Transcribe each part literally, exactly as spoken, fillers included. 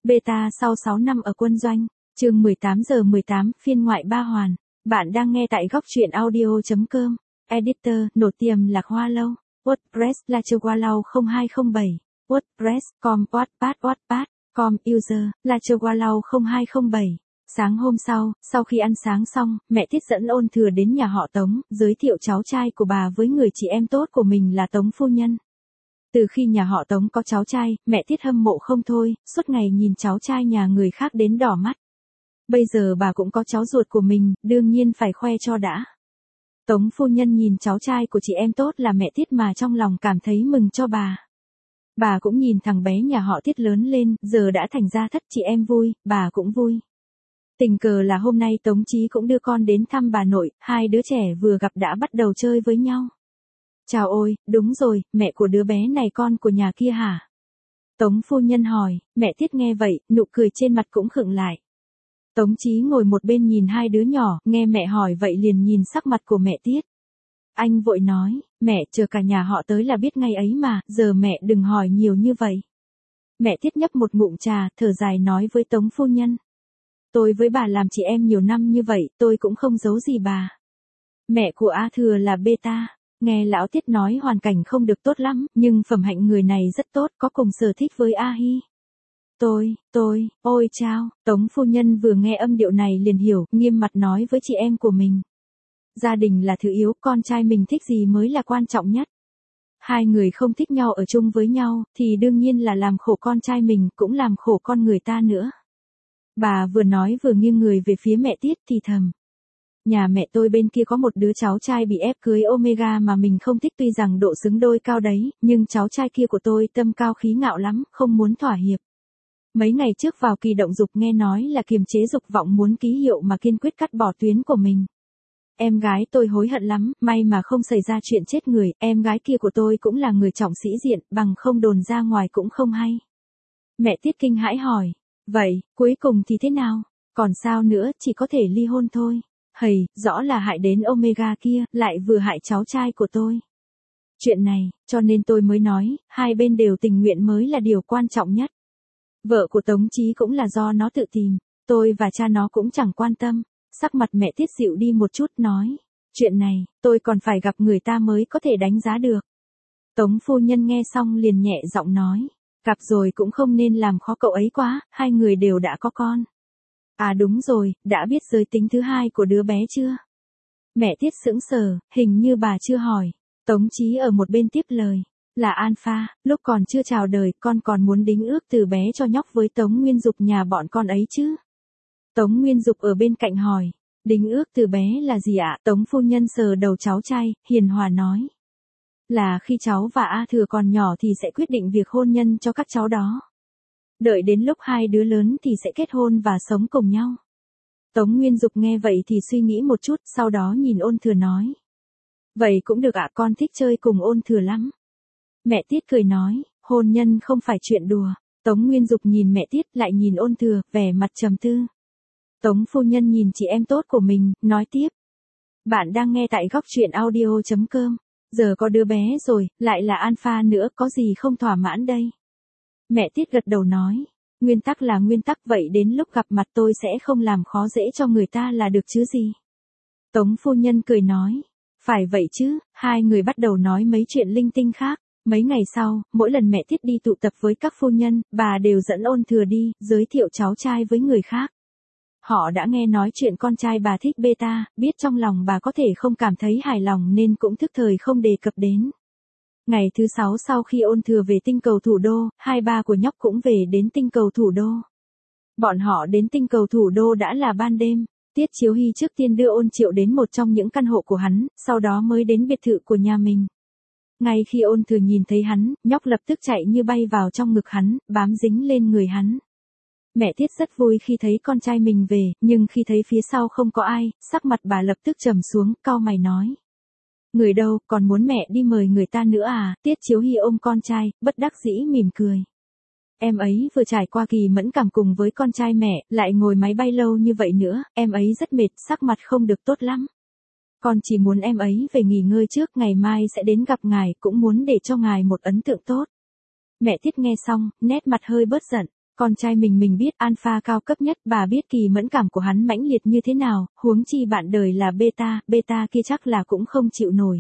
Beta sau sáu năm ở quân doanh, chương mười tám giờ mười tám, phiên ngoại ba hoàn. Bạn đang nghe tại góc truyện audio chấm com. Editor, nổi tiềm lạc hoa lâu. WordPress là Chawalao không hai không bảy. WordPress, com, Wattpad, Wattpad, com, user, là Chawalao không hai không bảy. Sáng hôm sau, sau khi ăn sáng xong, mẹ Tiết dẫn Ôn Thừa đến nhà họ Tống, giới thiệu cháu trai của bà với người chị em tốt của mình là Tống phu nhân. Từ khi nhà họ Tống có cháu trai, mẹ Tiết hâm mộ không thôi, suốt ngày nhìn cháu trai nhà người khác đến đỏ mắt. Bây giờ bà cũng có cháu ruột của mình, đương nhiên phải khoe cho đã. Tống phu nhân nhìn cháu trai của chị em tốt là mẹ Tiết mà trong lòng cảm thấy mừng cho bà. Bà cũng nhìn thằng bé nhà họ Tiết lớn lên, giờ đã thành ra thất chị em vui, bà cũng vui. Tình cờ là hôm nay Tống Chí cũng đưa con đến thăm bà nội, hai đứa trẻ vừa gặp đã bắt đầu chơi với nhau. Chào ôi, đúng rồi, mẹ của đứa bé này con của nhà kia hả? Tống phu nhân hỏi, mẹ Tiết nghe vậy, nụ cười trên mặt cũng khựng lại. Tống Chí ngồi một bên nhìn hai đứa nhỏ, nghe mẹ hỏi vậy liền nhìn sắc mặt của mẹ Tiết. Anh vội nói, mẹ chờ cả nhà họ tới là biết ngay ấy mà, giờ mẹ đừng hỏi nhiều như vậy. Mẹ Tiết nhấp một ngụm trà, thở dài nói với Tống phu nhân. Tôi với bà làm chị em nhiều năm như vậy, tôi cũng không giấu gì bà. Mẹ của A Thừa là Beta. Nghe lão Tiết nói hoàn cảnh không được tốt lắm, nhưng phẩm hạnh người này rất tốt, có cùng sở thích với A Hi. Tôi, tôi, ôi chao, Tống phu nhân vừa nghe âm điệu này liền hiểu, nghiêm mặt nói với chị em của mình. Gia đình là thứ yếu, con trai mình thích gì mới là quan trọng nhất. Hai người không thích nhau ở chung với nhau, thì đương nhiên là làm khổ con trai mình, cũng làm khổ con người ta nữa. Bà vừa nói vừa nghiêng người về phía mẹ Tiết thì thầm. Nhà mẹ tôi bên kia có một đứa cháu trai bị ép cưới Omega mà mình không thích, tuy rằng độ xứng đôi cao đấy, nhưng cháu trai kia của tôi tâm cao khí ngạo lắm, không muốn thỏa hiệp. Mấy ngày trước vào kỳ động dục nghe nói là kiềm chế dục vọng muốn ký hiệu mà kiên quyết cắt bỏ tuyến của mình. Em gái tôi hối hận lắm, may mà không xảy ra chuyện chết người, em gái kia của tôi cũng là người trọng sĩ diện, bằng không đồn ra ngoài cũng không hay. Mẹ Tiết kinh hãi hỏi, vậy, cuối cùng thì thế nào? Còn sao nữa, chỉ có thể ly hôn thôi. Hầy, rõ là hại đến Omega kia, lại vừa hại cháu trai của tôi. Chuyện này, cho nên tôi mới nói, hai bên đều tình nguyện mới là điều quan trọng nhất. Vợ của Tống Chí cũng là do nó tự tìm, tôi và cha nó cũng chẳng quan tâm. Sắc mặt mẹ Tiết dịu đi một chút nói, chuyện này, tôi còn phải gặp người ta mới có thể đánh giá được. Tống phu nhân nghe xong liền nhẹ giọng nói, gặp rồi cũng không nên làm khó cậu ấy quá, hai người đều đã có con. À đúng rồi, đã biết giới tính thứ hai của đứa bé chưa? Mẹ Tiết sững sờ, hình như bà chưa hỏi. Tống Chí ở một bên tiếp lời, là Alpha, lúc còn chưa chào đời con còn muốn đính ước từ bé cho nhóc với Tống Nguyên Dục nhà bọn con ấy chứ? Tống Nguyên Dục ở bên cạnh hỏi, đính ước từ bé là gì ạ? Tống phu nhân sờ đầu cháu trai, hiền hòa nói. Là khi cháu và A Thừa còn nhỏ thì sẽ quyết định việc hôn nhân cho các cháu đó. Đợi đến lúc hai đứa lớn thì sẽ kết hôn và sống cùng nhau. Tống Nguyên Dục nghe vậy thì suy nghĩ một chút, sau đó nhìn Ôn Thừa nói. Vậy cũng được ạ, con thích chơi cùng Ôn Thừa lắm. Mẹ Tiết cười nói, hôn nhân không phải chuyện đùa. Tống Nguyên Dục nhìn mẹ Tiết lại nhìn Ôn Thừa, vẻ mặt trầm tư. Tống phu nhân nhìn chị em tốt của mình, nói tiếp. Bạn đang nghe tại góc truyện audio chấm com. Giờ có đứa bé rồi, lại là Alpha nữa, có gì không thỏa mãn đây? Mẹ Tiết gật đầu nói, nguyên tắc là nguyên tắc, vậy đến lúc gặp mặt tôi sẽ không làm khó dễ cho người ta là được chứ gì. Tống phu nhân cười nói, phải vậy chứ, hai người bắt đầu nói mấy chuyện linh tinh khác. Mấy ngày sau, mỗi lần mẹ Tiết đi tụ tập với các phu nhân, bà đều dẫn Ôn Thừa đi, giới thiệu cháu trai với người khác. Họ đã nghe nói chuyện con trai bà thích Beta, biết trong lòng bà có thể không cảm thấy hài lòng nên cũng thức thời không đề cập đến. Ngày thứ sáu sau khi Ôn Thừa về tinh cầu thủ đô, hai ba của nhóc cũng về đến tinh cầu thủ đô. Bọn họ đến tinh cầu thủ đô đã là ban đêm, Tiết Chiếu Hy trước tiên đưa Ôn Triệu đến một trong những căn hộ của hắn, sau đó mới đến biệt thự của nhà mình. Ngay khi Ôn Thừa nhìn thấy hắn, nhóc lập tức chạy như bay vào trong ngực hắn, bám dính lên người hắn. Mẹ Tiết rất vui khi thấy con trai mình về, nhưng khi thấy phía sau không có ai, sắc mặt bà lập tức trầm xuống, cau mày nói. Người đâu, còn muốn mẹ đi mời người ta nữa à? Tiết Chiếu Hy ôm con trai, bất đắc dĩ mỉm cười. Em ấy vừa trải qua kỳ mẫn cảm cùng với con trai mẹ, lại ngồi máy bay lâu như vậy nữa, em ấy rất mệt, sắc mặt không được tốt lắm. Con chỉ muốn em ấy về nghỉ ngơi trước, ngày mai sẽ đến gặp ngài, cũng muốn để cho ngài một ấn tượng tốt. Mẹ Tiết nghe xong, nét mặt hơi bớt giận. Con trai mình mình biết alpha cao cấp nhất, bà biết kỳ mẫn cảm của hắn mãnh liệt như thế nào, huống chi bạn đời là beta, beta kia chắc là cũng không chịu nổi.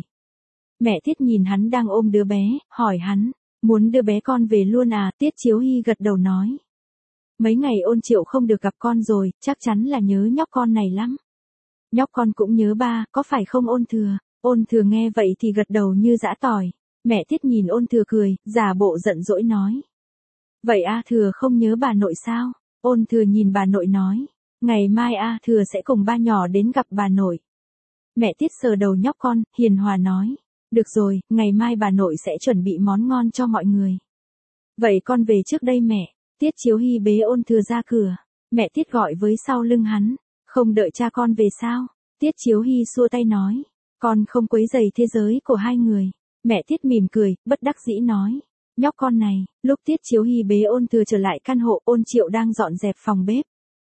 Mẹ Tiết nhìn hắn đang ôm đứa bé, hỏi hắn, muốn đưa bé con về luôn à? Tiết Chiếu Hy gật đầu nói. Mấy ngày Ôn Triệu không được gặp con rồi, chắc chắn là nhớ nhóc con này lắm. Nhóc con cũng nhớ ba, có phải không Ôn Thừa? Ôn Thừa nghe vậy thì gật đầu như giã tỏi. Mẹ Tiết nhìn Ôn Thừa cười, giả bộ giận dỗi nói. Vậy A Thừa không nhớ bà nội sao? Ôn Thừa nhìn bà nội nói. Ngày mai A Thừa sẽ cùng ba nhỏ đến gặp bà nội. Mẹ Tiết sờ đầu nhóc con, hiền hòa nói. Được rồi, ngày mai bà nội sẽ chuẩn bị món ngon cho mọi người. Vậy con về trước đây mẹ. Tiết Chiếu Hy bế Ôn Thừa ra cửa. Mẹ Tiết gọi với sau lưng hắn. Không đợi cha con về sao? Tiết Chiếu Hy xua tay nói. Con không quấy rầy thế giới của hai người. Mẹ Tiết mỉm cười, bất đắc dĩ nói. Nhóc con này, lúc Tiết Chiếu Hy bế Ôn Thừa trở lại căn hộ, Ôn Triệu đang dọn dẹp phòng bếp.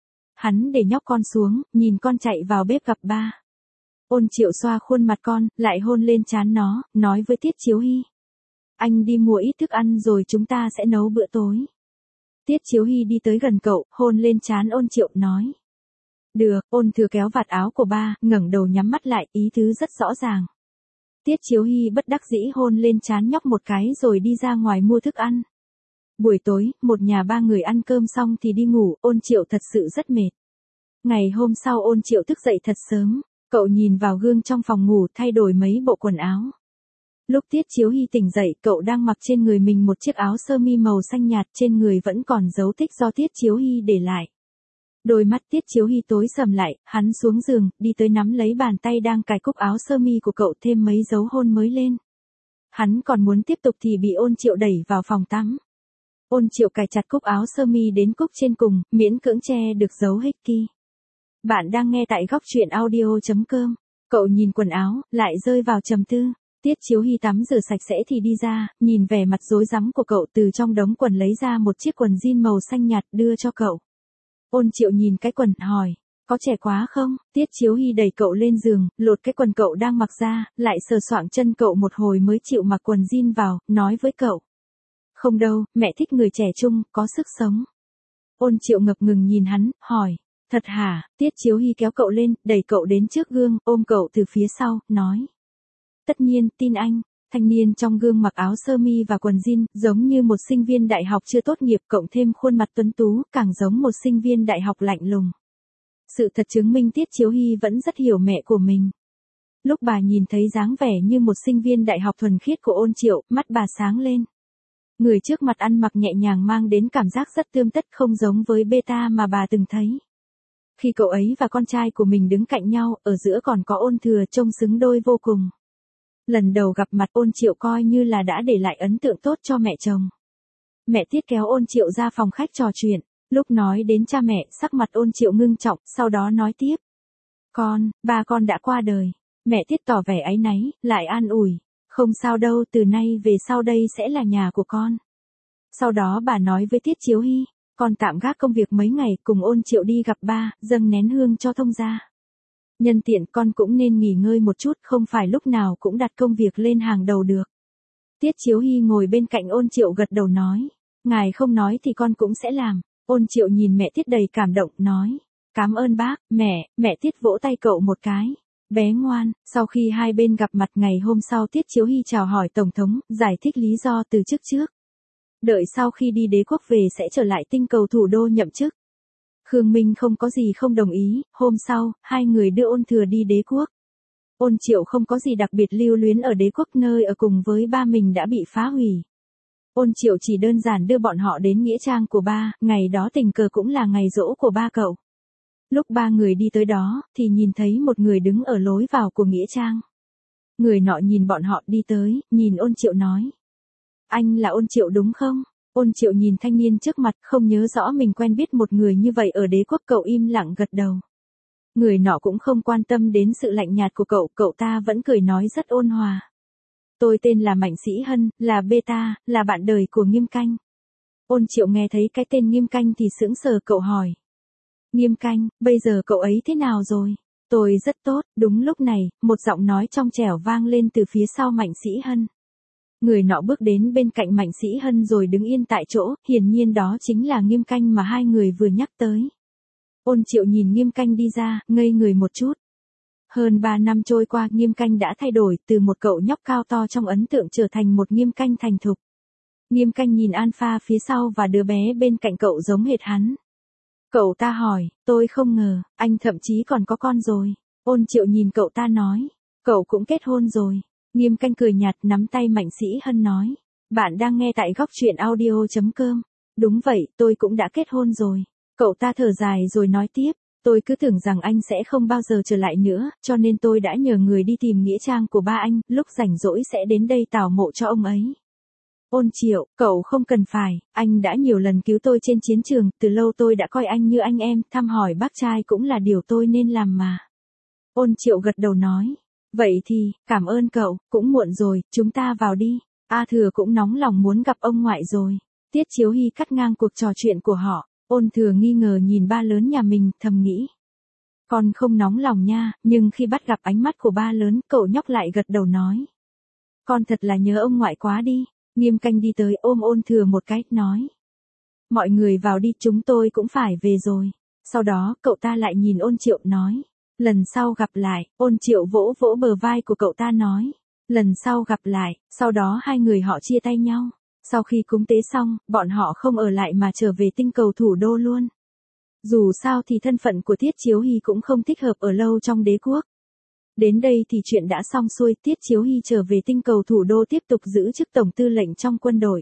Hắn để nhóc con xuống, nhìn con chạy vào bếp gặp ba. Ôn Triệu xoa khuôn mặt con, lại hôn lên trán nó, nói với Tiết Chiếu Hy. Anh đi mua ít thức ăn rồi chúng ta sẽ nấu bữa tối. Tiết Chiếu Hy đi tới gần cậu, hôn lên trán Ôn Triệu, nói. Được, Ôn Thừa kéo vạt áo của ba, ngẩng đầu nhắm mắt lại, ý tứ rất rõ ràng. Tiết Chiếu Hy bất đắc dĩ hôn lên trán nhóc một cái rồi đi ra ngoài mua thức ăn. Buổi tối, một nhà ba người ăn cơm xong thì đi ngủ, Ôn Triệu thật sự rất mệt. Ngày hôm sau Ôn Triệu thức dậy thật sớm, cậu nhìn vào gương trong phòng ngủ thay đổi mấy bộ quần áo. Lúc Tiết Chiếu Hy tỉnh dậy, cậu đang mặc trên người mình một chiếc áo sơ mi màu xanh nhạt, trên người vẫn còn dấu tích do Tiết Chiếu Hy để lại. Đôi mắt Tiết Chiếu Hy tối sầm lại, hắn xuống giường, đi tới nắm lấy bàn tay đang cài cúc áo sơ mi của cậu, thêm mấy dấu hôn mới lên. Hắn còn muốn tiếp tục thì bị Ôn Triệu đẩy vào phòng tắm. Ôn Triệu cài chặt cúc áo sơ mi đến cúc trên cùng, miễn cưỡng che được dấu hickey. Bạn đang nghe tại góc truyện audio chấm com. Cậu nhìn quần áo, lại rơi vào trầm tư. Tiết Chiếu Hy tắm rửa sạch sẽ thì đi ra, nhìn vẻ mặt rối rắm của cậu, từ trong đống quần lấy ra một chiếc quần jean màu xanh nhạt đưa cho cậu. Ôn Triệu nhìn cái quần, hỏi, có trẻ quá không? Tiết Chiếu Hy đẩy cậu lên giường, lột cái quần cậu đang mặc ra, lại sờ soạng chân cậu một hồi mới chịu mặc quần jean vào, nói với cậu. Không đâu, mẹ thích người trẻ trung, có sức sống. Ôn Triệu ngập ngừng nhìn hắn, hỏi, thật hả? Tiết Chiếu Hy kéo cậu lên, đẩy cậu đến trước gương, ôm cậu từ phía sau, nói. Tất nhiên, tin anh. Thanh niên trong gương mặc áo sơ mi và quần jean, giống như một sinh viên đại học chưa tốt nghiệp, cộng thêm khuôn mặt tuấn tú, càng giống một sinh viên đại học lạnh lùng. Sự thật chứng minh Tiết Chiếu Hy vẫn rất hiểu mẹ của mình. Lúc bà nhìn thấy dáng vẻ như một sinh viên đại học thuần khiết của Ôn Triệu, mắt bà sáng lên. Người trước mặt ăn mặc nhẹ nhàng mang đến cảm giác rất tươm tất, không giống với beta mà bà từng thấy. Khi cậu ấy và con trai của mình đứng cạnh nhau, ở giữa còn có Ôn Thừa, trông xứng đôi vô cùng. Lần đầu gặp mặt Ôn Triệu coi như là đã để lại ấn tượng tốt cho mẹ chồng. Mẹ Tiết kéo Ôn Triệu ra phòng khách trò chuyện, lúc nói đến cha mẹ, sắc mặt Ôn Triệu ngưng trọng, sau đó nói tiếp. Con, ba con đã qua đời. Mẹ Tiết tỏ vẻ áy náy, lại an ủi. Không sao đâu, từ nay về sau đây sẽ là nhà của con. Sau đó bà nói với Tiết Chiếu Hy, con tạm gác công việc mấy ngày, cùng Ôn Triệu đi gặp ba, dâng nén hương cho thông gia. Nhân tiện con cũng nên nghỉ ngơi một chút, không phải lúc nào cũng đặt công việc lên hàng đầu được. Tiết Chiếu Hy ngồi bên cạnh Ôn Triệu gật đầu nói, ngài không nói thì con cũng sẽ làm. Ôn Triệu nhìn mẹ Tiết đầy cảm động, nói, cảm ơn bác, mẹ. Mẹ Tiết vỗ tay cậu một cái. Bé ngoan. Sau khi hai bên gặp mặt ngày hôm sau, Tiết Chiếu Hy chào hỏi Tổng thống, giải thích lý do từ chức trước. Đợi sau khi đi đế quốc về sẽ trở lại tinh cầu thủ đô nhậm chức. Khương Minh không có gì không đồng ý, hôm sau, hai người đưa Ôn Thừa đi đế quốc. Ôn Triệu không có gì đặc biệt lưu luyến ở đế quốc, nơi ở cùng với ba mình đã bị phá hủy. Ôn Triệu chỉ đơn giản đưa bọn họ đến nghĩa trang của ba, ngày đó tình cờ cũng là ngày giỗ của ba cậu. Lúc ba người đi tới đó, thì nhìn thấy một người đứng ở lối vào của nghĩa trang. Người nọ nhìn bọn họ đi tới, nhìn Ôn Triệu nói. Anh là Ôn Triệu đúng không? Ôn Triệu nhìn thanh niên trước mặt, không nhớ rõ mình quen biết một người như vậy ở đế quốc, cậu im lặng gật đầu. Người nọ cũng không quan tâm đến sự lạnh nhạt của cậu, cậu ta vẫn cười nói rất ôn hòa. Tôi tên là Mạnh Sĩ Hân, là beta, là bạn đời của Nghiêm Canh. Ôn Triệu nghe thấy cái tên Nghiêm Canh thì sững sờ, cậu hỏi. Nghiêm Canh, bây giờ cậu ấy thế nào rồi? Tôi rất tốt. Đúng lúc này, một giọng nói trong trẻo vang lên từ phía sau Mạnh Sĩ Hân. Người nọ bước đến bên cạnh Mạnh Sĩ Hân rồi đứng yên tại chỗ, hiển nhiên đó chính là Nghiêm Canh mà hai người vừa nhắc tới. Ôn Triệu nhìn Nghiêm Canh đi ra, ngây người một chút. Hơn ba năm trôi qua, Nghiêm Canh đã thay đổi, từ một cậu nhóc cao to trong ấn tượng trở thành một Nghiêm Canh thành thục. Nghiêm Canh nhìn Alpha phía sau và đứa bé bên cạnh cậu giống hệt hắn. Cậu ta hỏi, tôi không ngờ, anh thậm chí còn có con rồi. Ôn Triệu nhìn cậu ta nói, cậu cũng kết hôn rồi. Nghiêm Canh cười nhạt nắm tay Mạnh Sĩ Hân nói, bạn đang nghe tại góc truyện audio.com. Đúng vậy, tôi cũng đã kết hôn rồi. Cậu ta thở dài rồi nói tiếp, tôi cứ tưởng rằng anh sẽ không bao giờ trở lại nữa, cho nên tôi đã nhờ người đi tìm nghĩa trang của ba anh, lúc rảnh rỗi sẽ đến đây tảo mộ cho ông ấy. Ôn Triệu, cậu không cần phải, anh đã nhiều lần cứu tôi trên chiến trường, từ lâu tôi đã coi anh như anh em, thăm hỏi bác trai cũng là điều tôi nên làm mà. Ôn Triệu gật đầu nói, vậy thì, cảm ơn cậu, cũng muộn rồi, chúng ta vào đi. A Thừa cũng nóng lòng muốn gặp ông ngoại rồi. Tiết Chiếu Hy cắt ngang cuộc trò chuyện của họ. Ôn Thừa nghi ngờ nhìn ba lớn nhà mình, thầm nghĩ. Con không nóng lòng nha, nhưng khi bắt gặp ánh mắt của ba lớn, cậu nhóc lại gật đầu nói. Con thật là nhớ ông ngoại quá đi. Nghiêm Canh đi tới ôm Ôn Thừa một cái, nói. Mọi người vào đi, chúng tôi cũng phải về rồi. Sau đó, cậu ta lại nhìn Ôn Triệu nói. Lần sau gặp lại, Ôn Triệu vỗ vỗ bờ vai của cậu ta nói. Lần sau gặp lại, sau đó hai người họ chia tay nhau. Sau khi cúng tế xong, bọn họ không ở lại mà trở về tinh cầu thủ đô luôn. Dù sao thì thân phận của Tiết Chiếu Hy cũng không thích hợp ở lâu trong đế quốc. Đến đây thì chuyện đã xong xuôi, Tiết Chiếu Hy trở về tinh cầu thủ đô tiếp tục giữ chức tổng tư lệnh trong quân đội.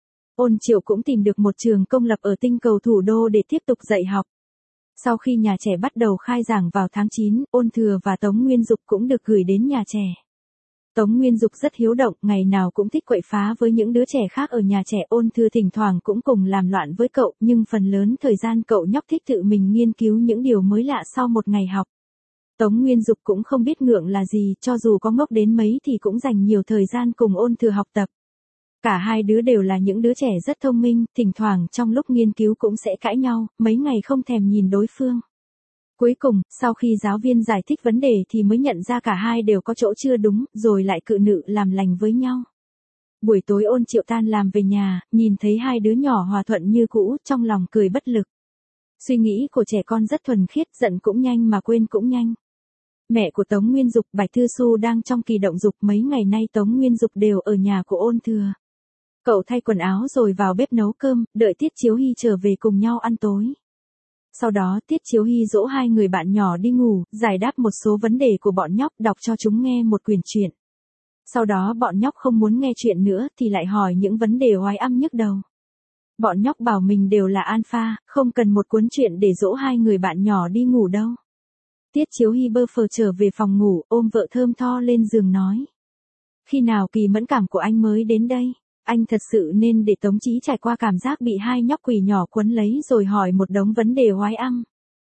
Ôn Triệu cũng tìm được một trường công lập ở tinh cầu thủ đô để tiếp tục dạy học. Sau khi nhà trẻ bắt đầu khai giảng vào tháng chín, Ôn Thừa và Tống Nguyên Dục cũng được gửi đến nhà trẻ. Tống Nguyên Dục rất hiếu động, ngày nào cũng thích quậy phá với những đứa trẻ khác ở nhà trẻ. Ôn Thừa thỉnh thoảng cũng cùng làm loạn với cậu, nhưng phần lớn thời gian cậu nhóc thích tự mình nghiên cứu những điều mới lạ sau một ngày học. Tống Nguyên Dục cũng không biết ngượng là gì, cho dù có ngốc đến mấy thì cũng dành nhiều thời gian cùng Ôn Thừa học tập. Cả hai đứa đều là những đứa trẻ rất thông minh, thỉnh thoảng trong lúc nghiên cứu cũng sẽ cãi nhau, mấy ngày không thèm nhìn đối phương. Cuối cùng, sau khi giáo viên giải thích vấn đề thì mới nhận ra cả hai đều có chỗ chưa đúng, rồi lại cự nữ làm lành với nhau. Buổi tối Ôn Triệu tan làm về nhà, nhìn thấy hai đứa nhỏ hòa thuận như cũ, trong lòng cười bất lực. Suy nghĩ của trẻ con rất thuần khiết, giận cũng nhanh mà quên cũng nhanh. Mẹ của Tống Nguyên Dục, Bạch Thư Xu đang trong kỳ động dục, mấy ngày nay Tống Nguyên Dục đều ở nhà của Ôn Thừa. Cậu thay quần áo rồi vào bếp nấu cơm, đợi Tiết Chiếu Hy trở về cùng nhau ăn tối. Sau đó Tiết Chiếu Hy dỗ hai người bạn nhỏ đi ngủ, giải đáp một số vấn đề của bọn nhóc, đọc cho chúng nghe một quyển truyện. Sau đó bọn nhóc không muốn nghe chuyện nữa thì lại hỏi những vấn đề oái âm nhức đầu. Bọn nhóc bảo mình đều là alpha, không cần một cuốn truyện để dỗ hai người bạn nhỏ đi ngủ đâu. Tiết Chiếu Hy bơ phờ trở về phòng ngủ, ôm vợ thơm tho lên giường nói. Khi nào kỳ mẫn cảm của anh mới đến đây? Anh thật sự nên để Tống Chí trải qua cảm giác bị hai nhóc quỷ nhỏ quấn lấy rồi hỏi một đống vấn đề oái âm.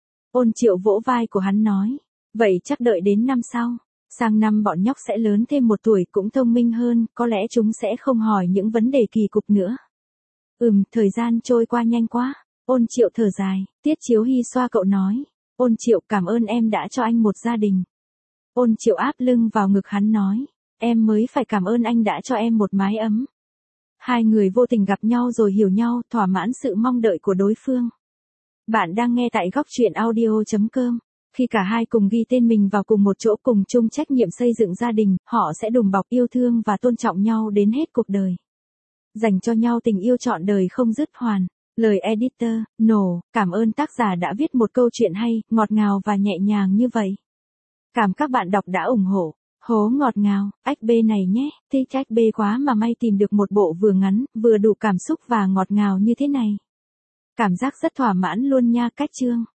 Ôn Triệu vỗ vai của hắn nói. Vậy chắc đợi đến năm sau. Sang năm bọn nhóc sẽ lớn thêm một tuổi, cũng thông minh hơn, có lẽ chúng sẽ không hỏi những vấn đề kỳ cục nữa. Ừm, thời gian trôi qua nhanh quá. Ôn Triệu thở dài, Tiết Chiếu Hy xoa cậu nói. Ôn Triệu, cảm ơn em đã cho anh một gia đình. Ôn Triệu áp lưng vào ngực hắn nói. Em mới phải cảm ơn anh đã cho em một mái ấm. Hai người vô tình gặp nhau rồi hiểu nhau, thỏa mãn sự mong đợi của đối phương. Bạn đang nghe tại góc truyện audio.com. Khi cả hai cùng ghi tên mình vào cùng một chỗ, cùng chung trách nhiệm xây dựng gia đình, họ sẽ đùm bọc, yêu thương và tôn trọng nhau đến hết cuộc đời. Dành cho nhau tình yêu trọn đời không dứt hoàn. Lời editor, nổ, cảm ơn tác giả đã viết một câu chuyện hay, ngọt ngào và nhẹ nhàng như vậy. Cảm các bạn đọc đã ủng hộ. Hố ngọt ngào, ách bê này nhé, thích ách bê quá mà may tìm được một bộ vừa ngắn, vừa đủ cảm xúc và ngọt ngào như thế này. Cảm giác rất thỏa mãn luôn nha, cách chương.